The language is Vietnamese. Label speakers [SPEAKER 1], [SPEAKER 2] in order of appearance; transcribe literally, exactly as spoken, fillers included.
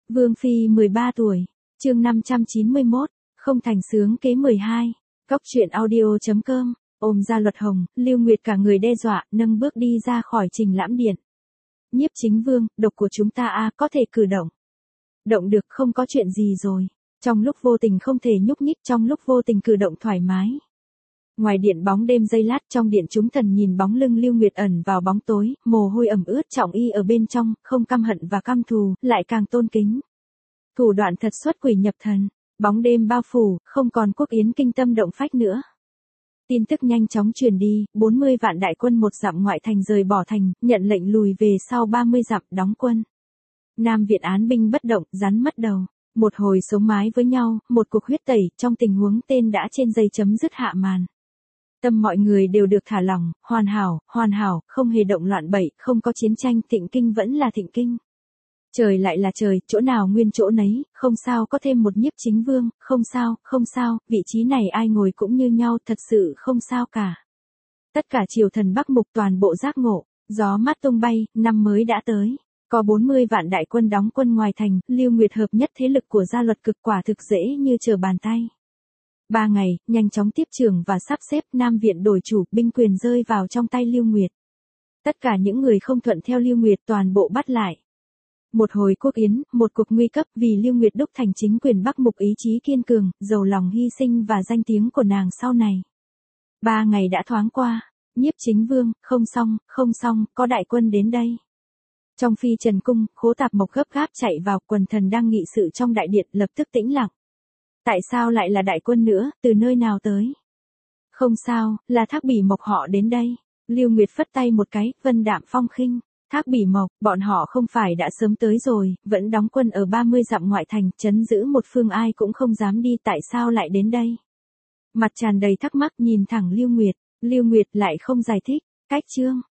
[SPEAKER 1] Vương Phi mười ba tuổi, chương năm trăm chín mươi mốt, không thành sướng kế mười hai, Cóc truyện audio chấm com, ôm ra luật hồng, Lưu Nguyệt cả người đe dọa, nâng bước đi ra khỏi Trình Lãm Điện. Nhiếp Chính Vương, độc của chúng ta a có thể cử động. Động được, không có chuyện gì rồi. Trong lúc vô tình không thể nhúc nhích, trong lúc vô tình cử động thoải mái. Ngoài điện bóng đêm giây lát, trong điện chúng thần nhìn bóng lưng Lưu Nguyệt ẩn vào bóng tối, mồ hôi ẩm ướt trọng y ở bên trong, không căm hận và căm thù, lại càng tôn kính. Thủ đoạn thật xuất quỷ nhập thần, bóng đêm bao phủ, không còn quốc yến kinh tâm động phách nữa. Tin tức nhanh chóng truyền đi, bốn mươi vạn đại quân một dặm ngoại thành rời bỏ thành, nhận lệnh lùi về sau ba mươi dặm đóng quân. Nam Viện án binh bất động, rắn mất đầu. Một hồi sống mái với nhau, một cuộc huyết tẩy, trong tình huống tên đã trên dây chấm dứt hạ màn. Tâm mọi người đều được thả lỏng, hoàn hảo, hoàn hảo, không hề động loạn bậy, không có chiến tranh, thịnh kinh vẫn là thịnh kinh. Trời lại là trời, chỗ nào nguyên chỗ nấy, không sao có thêm một Nhiếp Chính Vương, không sao, không sao, vị trí này ai ngồi cũng như nhau, thật sự không sao cả. Tất cả triều thần Bắc Mục toàn bộ giác ngộ, gió mát tung bay, năm mới đã tới. Có bốn mươi vạn đại quân đóng quân ngoài thành, Lưu Nguyệt hợp nhất thế lực của gia luật cực quả thực dễ như trở bàn tay. Ba ngày, nhanh chóng tiếp trưởng và sắp xếp Nam Viện đổi chủ, binh quyền rơi vào trong tay Lưu Nguyệt. Tất cả những người không thuận theo Lưu Nguyệt toàn bộ bắt lại. Một hồi quốc yến, một cuộc nguy cấp vì Lưu Nguyệt đúc thành chính quyền Bắc Mục ý chí kiên cường, giàu lòng hy sinh và danh tiếng của nàng sau này. Ba ngày đã thoáng qua, Nhiếp Chính Vương, không xong, không xong, có đại quân đến đây. Trong phi trần cung, Khố Tạp Mộc gấp gáp chạy vào, quần thần đang nghị sự trong đại điện, lập tức tĩnh lặng. Tại sao lại là đại quân nữa, từ nơi nào tới? Không sao, là Thác Bỉ Mộc họ đến đây. Lưu Nguyệt phất tay một cái, vân đạm phong khinh. Thác Bỉ Mộc, bọn họ không phải đã sớm tới rồi, vẫn đóng quân ở ba mươi dặm ngoại thành, trấn giữ một phương ai cũng không dám đi, tại sao lại đến đây? Mặt tràn đầy thắc mắc nhìn thẳng Lưu Nguyệt, Lưu Nguyệt lại không giải thích, cách chương.